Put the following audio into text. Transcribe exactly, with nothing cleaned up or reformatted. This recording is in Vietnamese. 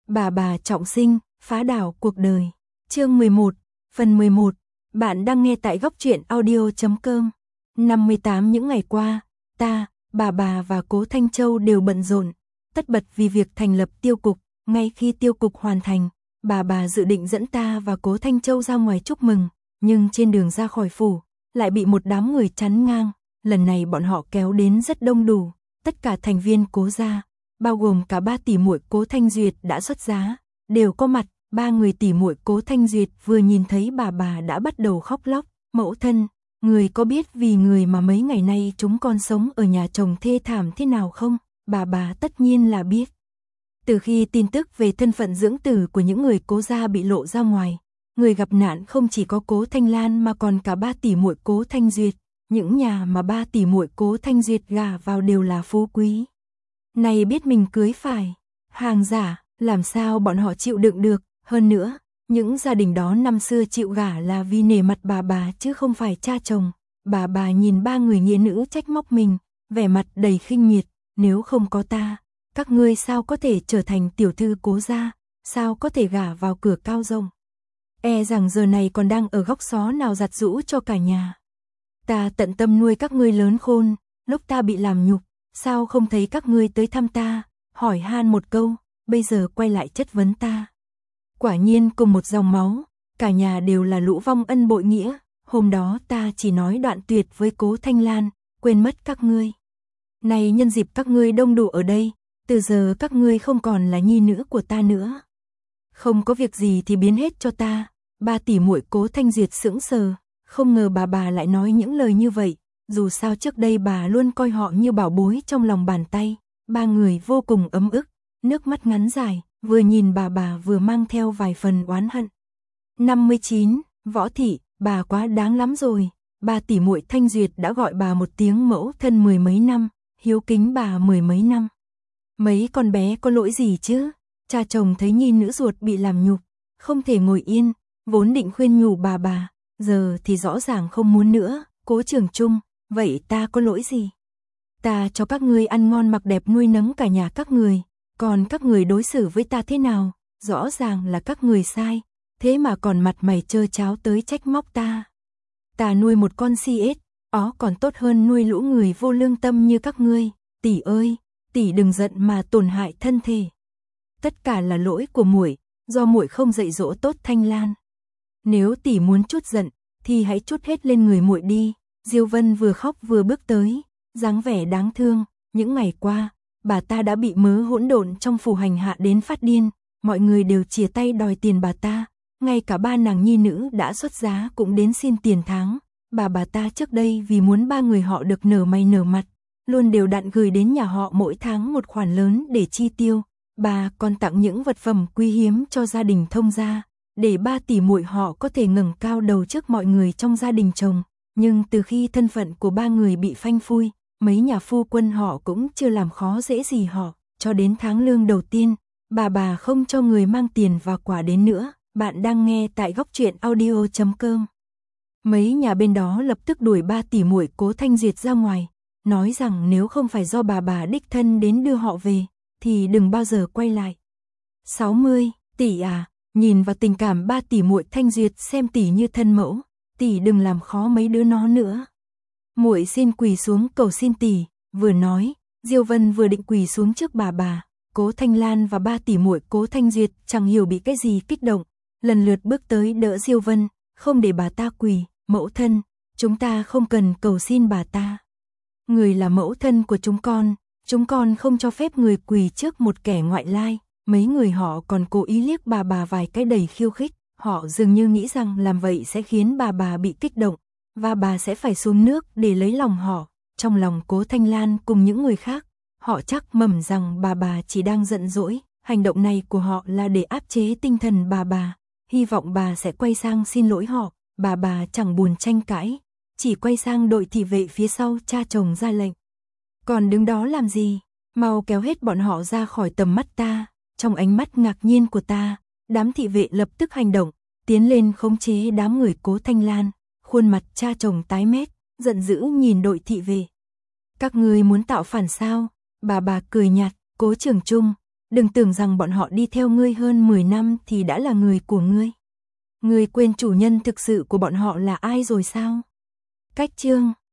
Bà bà trọng sinh, phá đảo cuộc đời. Chương mười một, phần mười một. Bạn đang nghe tại góc truyện audio chấm com. năm mươi tám những ngày qua, ta, bà bà và Cố Thanh Châu đều bận rộn, tất bật vì việc thành lập tiêu cục. Ngay khi tiêu cục hoàn thành, bà bà dự định dẫn ta và Cố Thanh Châu ra ngoài chúc mừng, nhưng trên đường ra khỏi phủ, lại bị một đám người chắn ngang. Lần này bọn họ kéo đến rất đông đủ, tất cả thành viên Cố gia, bao gồm cả ba tỷ muội Cố Thanh Duyệt đã xuất giá, đều có mặt. Ba người tỷ muội Cố Thanh Duyệt vừa nhìn thấy bà bà đã bắt đầu khóc lóc. Mẫu thân, người có biết vì người mà mấy ngày nay chúng con sống ở nhà chồng thê thảm thế nào không? Bà bà tất nhiên là biết. Từ khi tin tức về thân phận dưỡng tử của những người Cố gia bị lộ ra ngoài, người gặp nạn không chỉ có Cố Thanh Lan mà còn cả ba tỷ muội Cố Thanh Duyệt. Những nhà mà ba tỷ muội Cố Thanh Duyệt gả vào đều là phú quý. Này biết mình cưới phải hàng giả, làm sao bọn họ chịu đựng được? Hơn nữa, những gia đình đó năm xưa chịu gả là vì nể mặt bà bà chứ không phải cha chồng. Bà bà nhìn ba người nghĩa nữ trách móc mình, vẻ mặt đầy khinh miệt. Nếu không có ta, các ngươi sao có thể trở thành tiểu thư Cố gia, sao có thể gả vào cửa cao rồng? E rằng giờ này còn đang ở góc xó nào giặt giũ cho cả nhà. Ta tận tâm nuôi các ngươi lớn khôn, lúc ta bị làm nhục, sao không thấy các ngươi tới thăm ta, hỏi han một câu, bây giờ quay lại chất vấn ta. Quả nhiên cùng một dòng máu, cả nhà đều là lũ vong ân bội nghĩa. Hôm đó ta chỉ nói đoạn tuyệt với Cố Thanh Lan, quên mất các ngươi. Này nhân dịp các ngươi đông đủ ở đây, từ giờ các ngươi không còn là nhi nữ của ta nữa. Không có việc gì thì biến hết cho ta. Ba tỷ muội Cố Thanh Duyệt sững sờ, không ngờ bà bà lại nói những lời như vậy. Dù sao trước đây bà luôn coi họ như bảo bối trong lòng bàn tay. Ba người vô cùng ấm ức, nước mắt ngắn dài, vừa nhìn bà bà vừa mang theo vài phần oán hận. năm mươi chín, Võ Thị, bà quá đáng lắm rồi. Ba tỷ muội Thanh Duyệt đã gọi bà một tiếng mẫu thân mười mấy năm, hiếu kính bà mười mấy năm. Mấy con bé có lỗi gì chứ? Cha chồng thấy nhi nữ ruột bị làm nhục, không thể ngồi yên, vốn định khuyên nhủ bà bà, giờ thì rõ ràng không muốn nữa. Cố Trường Trung, vậy ta có lỗi gì? Ta cho các ngươi ăn ngon mặc đẹp nuôi nấng cả nhà các người, còn các người đối xử với ta thế nào? Rõ ràng là các người sai, thế mà còn mặt mày trơ tráo tới trách móc ta. Ta nuôi một con si ếch, ó còn tốt hơn nuôi lũ người vô lương tâm như các ngươi. Tỷ ơi, tỷ đừng giận mà tổn hại thân thể. Tất cả là lỗi của muội, do muội không dạy dỗ tốt Thanh Lan. Nếu tỷ muốn chút giận, thì hãy chút hết lên người muội đi. Diêu Vân vừa khóc vừa bước tới, dáng vẻ đáng thương. Những ngày qua, bà ta đã bị mớ hỗn độn trong phủ hành hạ đến phát điên, mọi người đều chìa tay đòi tiền bà ta, ngay cả ba nàng nhi nữ đã xuất giá cũng đến xin tiền tháng. Bà bà ta trước đây vì muốn ba người họ được nở mày nở mặt, luôn đều đặn gửi đến nhà họ mỗi tháng một khoản lớn để chi tiêu. Bà còn tặng những vật phẩm quý hiếm cho gia đình thông gia, để ba tỷ muội họ có thể ngẩng cao đầu trước mọi người trong gia đình chồng. Nhưng từ khi thân phận của ba người bị phanh phui, mấy nhà phu quân họ cũng chưa làm khó dễ gì họ, cho đến tháng lương đầu tiên, bà bà không cho người mang tiền và quà đến nữa. Bạn đang nghe tại góc truyện audio chấm com. Mấy nhà bên đó lập tức đuổi ba tỷ muội Cố Thanh Duyệt ra ngoài, nói rằng nếu không phải do bà bà đích thân đến đưa họ về, thì đừng bao giờ quay lại. sáu mươi, tỷ à, nhìn vào tình cảm ba tỷ muội Thanh Duyệt xem tỷ như thân mẫu, tỷ đừng làm khó mấy đứa nó nữa. Muội xin quỳ xuống cầu xin tỷ. Vừa nói, Diêu Vân vừa định quỳ xuống trước bà bà. Cố Thanh Lan và ba tỷ muội Cố Thanh Duyệt chẳng hiểu bị cái gì kích động, lần lượt bước tới đỡ Diêu Vân, không để bà ta quỳ. Mẫu thân, chúng ta không cần cầu xin bà ta. Người là mẫu thân của chúng con, chúng con không cho phép người quỳ trước một kẻ ngoại lai. Mấy người họ còn cố ý liếc bà bà vài cái đầy khiêu khích, họ dường như nghĩ rằng làm vậy sẽ khiến bà bà bị kích động, và bà sẽ phải xuống nước để lấy lòng họ. Trong lòng Cố Thanh Lan cùng những người khác, họ chắc mẩm rằng bà bà chỉ đang giận dỗi, hành động này của họ là để áp chế tinh thần bà bà, hy vọng bà sẽ quay sang xin lỗi họ. Bà bà chẳng buồn tranh cãi, chỉ quay sang đội thị vệ phía sau cha chồng ra lệnh. Còn đứng đó làm gì? Mau kéo hết bọn họ ra khỏi tầm mắt ta. Trong ánh mắt ngạc nhiên của ta, đám thị vệ lập tức hành động, tiến lên khống chế đám người Cố Thanh Lan. Khuôn mặt cha chồng tái mét, giận dữ nhìn đội thị vệ. Các ngươi muốn tạo phản sao? Bà bà cười nhạt. Cố Trường Trung, Đừng tưởng rằng bọn họ đi theo ngươi hơn mười năm thì đã là người của ngươi. Ngươi quên chủ nhân thực sự của bọn họ là ai rồi sao? Cách chương